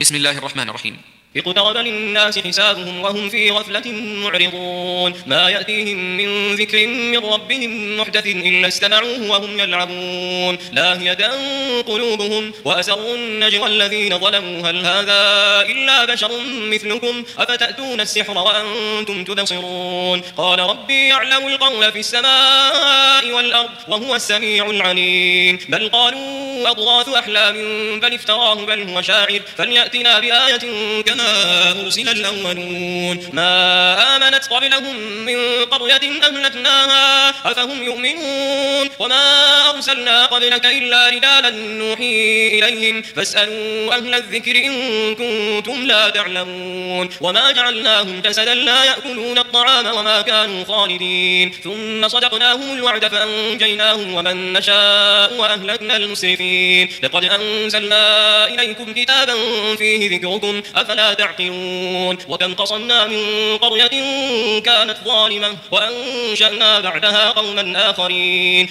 بسم الله الرحمن الرحيم. اقترب للناس حسابهم وهم في غفلة معرضون ما يأتيهم من ذكر من ربهم محدث إلا استمعوه وهم يلعبون لاهية قلوبهم وأسروا النجوى الذين ظلموا هل هذا إلا بشر مثلكم أفتأتون السحر وأنتم تبصرون قال ربي يعلم القول في السماء والأرض وهو السميع العليم بل قالوا أضغاث أحلام بل افتراه بل هو شاعر فليأتنا بآية كما أرسل الأولون ما آمنت قبلهم من قرية أهلكناها أفهم يؤمنون وما أرسلنا قبلك إلا رجالا نوحي إليهم فاسألوا أهل الذكر إن كنتم لا تعلمون وما جعلناهم جسدا لا يأكلون الطعام وما كانوا خالدين ثم صدقناهم الوعد فأنجيناهم ومن نشاء وأهلكنا المسرفين لقد أنزلنا إليكم كتابا فيه ذكركم أفلا تعقلون وكم قصمنا من قرية كانت ظالمة وأنشأنا بعدها قوما آخرين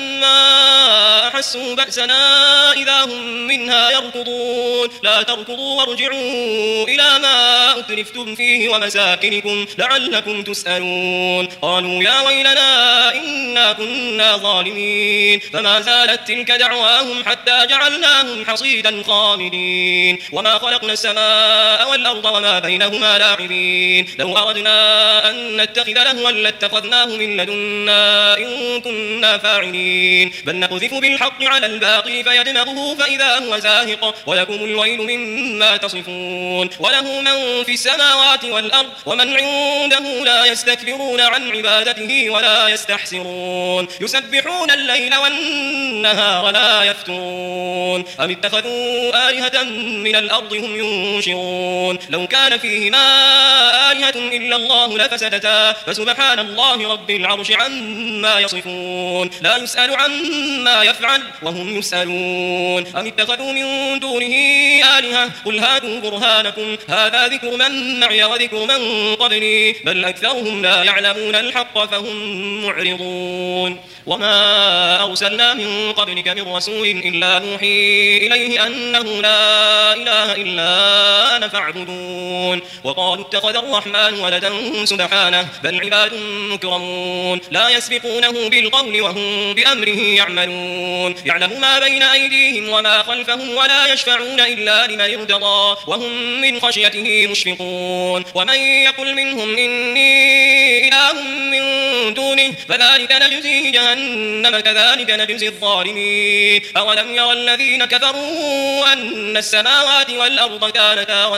فلما أحسوا بأسنا إذا هم منها يركضون لا تركضوا وارجعوا إلى ما أترفتم فيه ومساكنكم لعلكم تسألون قالوا يا ويلنا إنا كنا ظالمين فما زالت تلك دعواهم حتى جعلناهم حصيدا خامدين وما خلقنا السماء والأرض وما بينهما لاعبين لو أردنا أن نتخذ لهوا لاتخذناه من لدنا إن كنا فاعلين بل نقذف بالحق على الباطل فيدمغه فإذا هو زاهق ولكم الويل مما تصفون وله من في السماوات والأرض ومن عنده لا يستكبرون عن عبادته ولا يستحسرون يسبحون الليل والنهار لا يفترون أم اتخذوا آلهة من الأرض هم ينشرون لو كان فيهما آلهة إلا الله لفسدتا فسبحان الله رب العرش عما يصفون لا يسأل عما يفعل وهم يسألون أم اتخذوا من دونه آلهة قل هاتوا برهانكم هذا ذكر من معي وذكر من قبلي بل أكثرهم لا يعلمون الحق فهم معرضون وما أرسلنا من قبلك من رسول إلا نوحي إليه أنه لا إله إلا أنا فاعبدون وقالوا اتخذ الرحمن ولدا سبحانه بل عباد مكرمون لا يسبقونه بالقول وهم بأمره يعملون يعلم ما بين أيديهم وما خلفهم ولا يشفعون إلا لمن ارتضى وهم من خشيته مشفقون ومن يقل منهم إني إله من دونه فذلك نجزيه جهنم كذلك نجزي الظالمين أولم يرى الذين كفروا أن السماوات والأرض كانتا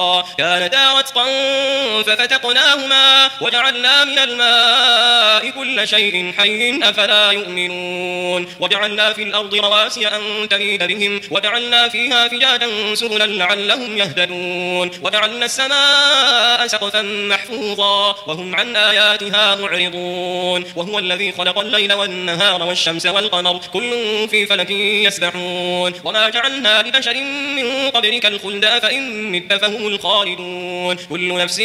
رتقا ففتقناهما وجعلنا من الماء كل شيء حي أفلا يؤمنون وجعلنا في الأرض رواسي أن تميد بهم وجعلنا فيها فجاجا سبلا لعلهم يهتدون وجعلنا السماء سقفا محفوظا وهم عن آياتها معرضون وهو الذي خلق الليل والنهار والشمس والقمر كل في فلك يسبحون وما جعلنا لبشر من قبلك الخلد فإن مت فهم الخالدون كل نفس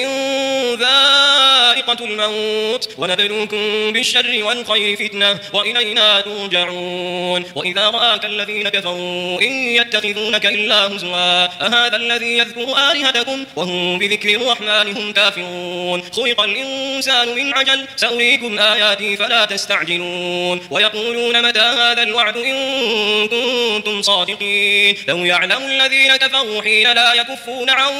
ذائقة الموت ونبلوكم بالشر والخير فتنة وإلينا ترجعون وإذا رآك الذين كفروا إن يتخذونك إلا هزوا أهذا الذي يذكر آلهتكم وهم بذكر الرحمن هم كافرون خلق الإنسان من عجل سأريكم آياتي فلا تستعجلون ويقولون متى هذا الوعد إن كنتم صادقين لو يعلم الذين كفروا حين لا يكفون عن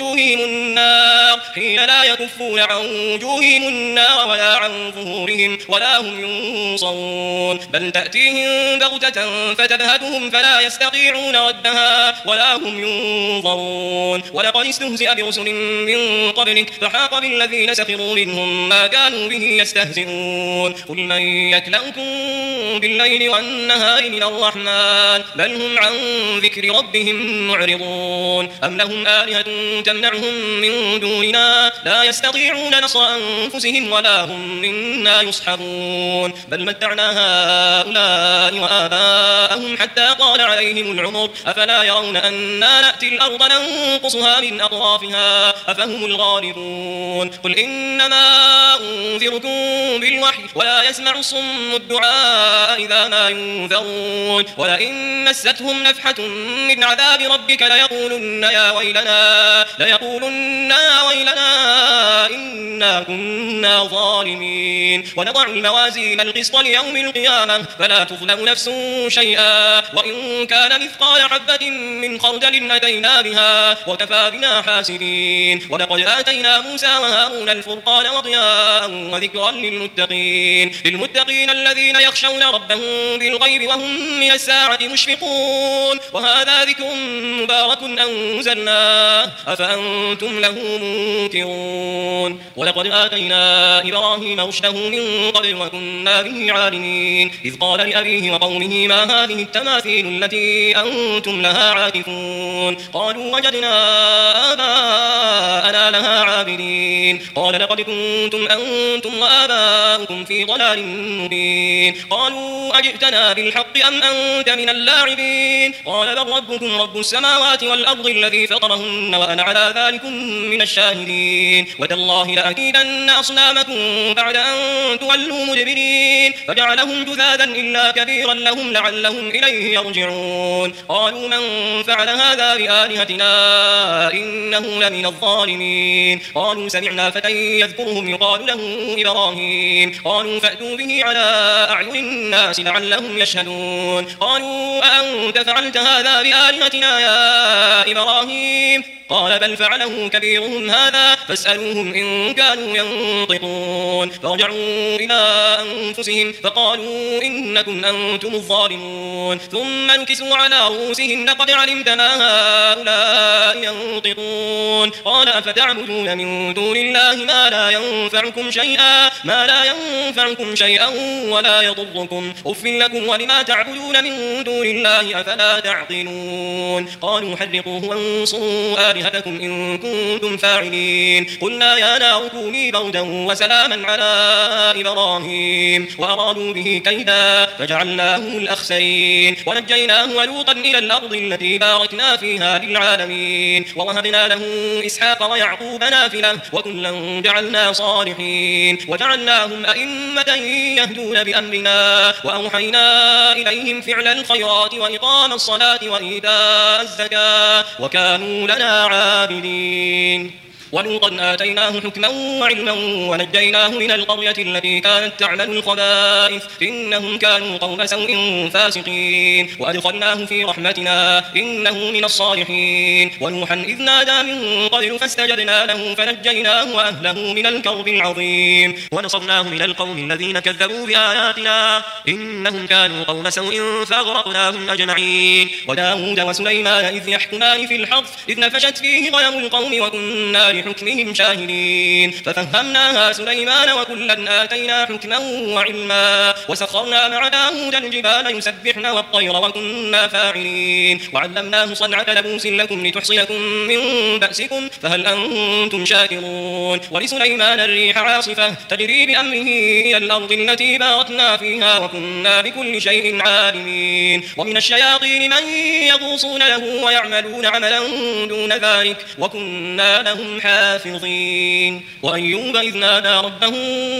وجوههم النار ولا عن ظهورهم ولا هم ينصرون بل تأتيهم بغتة فتبهتهم فلا يستطيعون ردها ولا هم ينظرون ولقد استهزئ برسل من قبلك فحاق بالذين سخروا منهم ما كانوا به يستهزئون قل من يكلؤكم بالليل والنهار من الرحمن بل هم عن ذكر ربهم معرضون أم لهم آلهة تمنعهم من دوننا لا يستطيعون نصر أنفسهم ولا هم منا يصحبون بل متعنا هؤلاء وآباءهم حتى طال عليهم العمر أفلا يرون أنا نأتي الأرض ننقصها من أطرافها أفهم الغالبون قل إنما أنذركم بالوحي ولا يسمع الصم الدعاء إذا ما ينذرون ولئن مستهم نفحة من عذاب ربك ليقولن يا ويلنا إنا كنا ظالمين ونضع الموازين القسط ليوم القيامة فلا تظلم نفس شيئا وإن كان مثقال حبة من خردل أتينا بها وكفى بنا حاسبين ولقد آتينا موسى وهارون الفرقان وضياء وذكرا للمتقين الذين يخشون ربهم بالغيب وهم من الساعة مشفقون وهذا ذكر مبارك أنزلناه أفأنتم له منكرون ولقد آتينا إبراهيم رشده من قبل وكنا به عالمين إذ قال لأبيه وقومه ما هذه التماثيل التي أنتم لها عاكفون قالوا وجدنا آباءنا لها عابدين قال لقد كنتم أنتم وآباؤكم في ضلال مبين قالوا أجئتنا بالحق أم أنت من اللاعبين قال بل ربكم رب السماوات والأرض الذي فطرهن وأنا على ذلك من الشاهدين وتالله لأكيدن أصنامكم بعد أن تولوا مدبرين فجعلهم جذاذا إلا كبيرا لهم لعلهم إليه يرجعون قالوا من فعل هذا بآلهتنا إنه لمن الظالمين قالوا سمعنا فتى يذكرهم يقال له إبراهيم قالوا فأتوا به على أعين الناس لعلهم يشهدون قالوا أأنت فعلت هذا بآلهتنا يا إبراهيم قال بل فعله كبيرهم هذا فاسألوهم إن كانوا ينطقون فرجعوا إلى أنفسهم فقالوا إنكم أنتم الظالمون ثم نكسوا على رؤوسهم لقد علمت ما هؤلاء ينطقون قال أفتعبدون من دون الله ما لا ينفعكم شيئا ولا يضركم أف لكم ولما تعبدون من دون الله أفلا تعقلون قالوا حرقوه وانصروا آلهتكم إن كنتم فاعلين قلنا يا نار كوني بردا وسلاما على إبراهيم وأرادوا به كيدا فجعلناهم الأخسرين ونجيناه ولوطا إلى الأرض التي باركنا فيها للعالمين ووهبنا له إسحاق ويعقوب نافلة وكلا جعلنا صالحين وجعلناهم أئمة يهدون بأمرنا وأوحينا إليهم فعل الخيرات وإقام الصلاة وإيتاء الزكاة وكانوا لنا عابدين ولوطا آتيناه حكما وعلما ونجيناه من القرية التي كانت تعمل الخبائث إنهم كانوا قوم سوء فاسقين وأدخلناه في رحمتنا إنه من الصالحين ونوحا إذ نادى من قبل فاستجبنا له فنجيناه وأهله من الكرب العظيم ونصرناه من القوم الذين كذبوا بآياتنا إنهم كانوا قوم سوء فأغرقناهم أجمعين وداود وسليمان إذ يحكمان في الحرث إذ نفشت فيه غنم القوم وكنا لحكمهم شاهدين ففهمناها سليمان وكلا آتينا حكما وعلما وسخرنا مع داود الجبال يسبحن والطير وكنا فاعلين وعلمناه صنعة لبوس لكم لتحصنكم من بأسكم فهل أنتم شاكرون ولسليمان الريح عاصفة تجري بأمره إلى الأرض التي باركنا فيها وكنا بكل شيء عالمين ومن الشياطين من يغوصون له ويعملون عملا دون ذلك وكنا لهم حافظين وأيوب إذ نادى ربه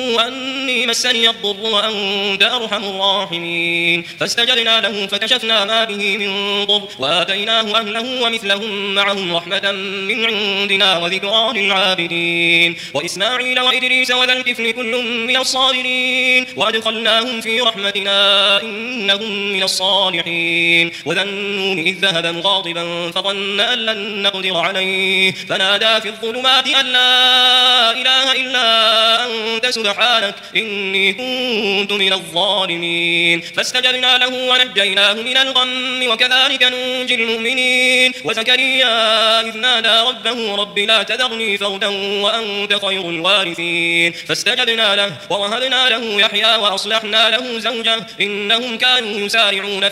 أني مسني الضر وأنت أرحم الراحمين فاستجبنا له فكشفنا ما به من ضر وآتيناه أهله ومثلهم معهم رحمة من عندنا وذكرى للعابدين وإسماعيل وإدريس وذا الكفل كل من الصابرين وأدخلناهم في رحمتنا إنهم من الصالحين وذا النون إذ ذهب مغاضبا فظن أن لن نقدر عليه فنادى في الظلمات أن لا إله إلا أنت سبحانك إني كنت من الظالمين فاستجبنا له ونجيناه من الغم وكذلك ننجي المؤمنين وزكريا إذ نادى ربه رب لا تذرني فردا وأنت خير الوارثين فاستجبنا له ووهبنا له يحيى وأصلحنا له زوجه إنهم كانوا يسارعون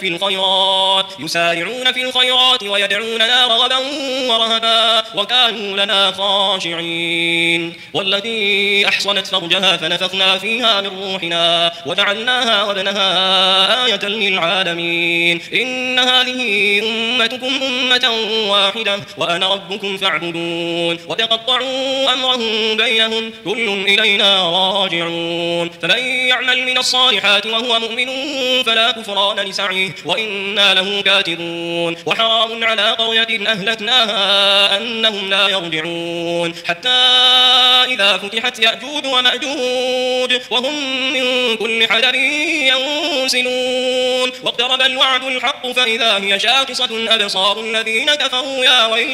في الخيرات ويدعوننا رغبا ورهبا وكانوا لنا خاشعين خاشعين. والتي أحصنت فرجها فنفخنا فيها من روحنا وجعلناها وابنها آية للعالمين. إن هذه أمتكم أمة واحدة وأنا ربكم فاعبدون. وتقطعوا أمرهم بينهم كل إلينا راجعون. فمن يعمل من الصالحات وهو مؤمن فلا كفران لسعيه وإنا له كاتبون. وحرام على قرية أهلكناها أنهم لا يرجعون حتى إذا فتحت يأجوج ومأجوج وهم من كل حدب ينسلون. واقترب الوعد الحق فإذا هي شاخصة أبصار الذين كفروا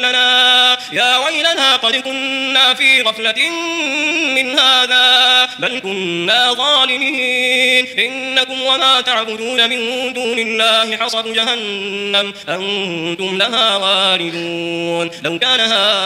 يا ويلنا قد كنا في غفلة من هذا بل كنا ظالمين. إنكم وما تعبدون من دون الله حصب جهنم أنتم لها واردون. لو كان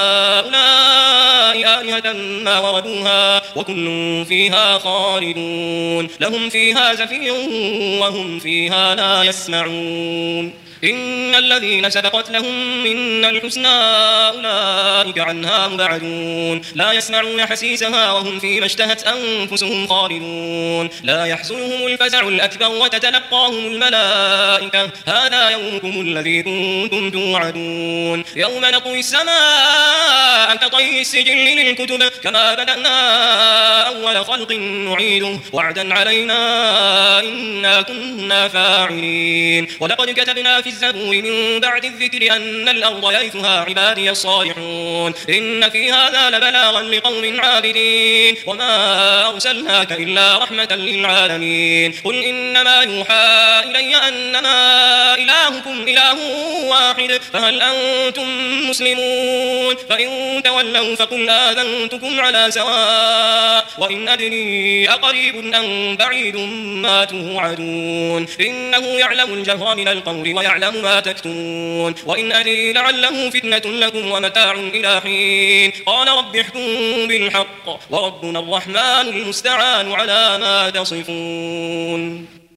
هؤلاء آلهة ما وردوها وكل فيها خالدون. لهم فيها زفير وهم فيها لا يسمعون. إن الذين سبقت لهم منا الحسنى أولئك عنها مبعدون. لا يسمعون حسيسها وهم فيما اشتهت أنفسهم خالدون. لا يحزنهم الفزع الأكبر وتتلقاهم الملائكة هذا يومكم الذي كنتم توعدون. يوم نطوي السماء كطي السجل للكتب كما بدأنا أول خلق نعيده وعدا علينا إنا كنا فاعلين. ولقد كتبنا في الزبور من بعد الذكر أن الأرض يرثها عبادي الصالحون. إن في هذا لبلاغا لقوم عابدين. وما أرسلناك إلا رحمة للعالمين. قل إنما يوحى إلي أنما إلهكم إله واحد فهل أنتم مسلمون؟ فإن تولوا فقل آذنتكم على سواء وإن أدري أقريب أم بعيد ما توعدون. إنه يعلم الجهر من القول ويعلم ما تكتمون. وإن أدري لعله فتنة لكم ومتاع إلى حين. قال رب احكم بالحق وربنا الرحمن المستعان على ما تصفون.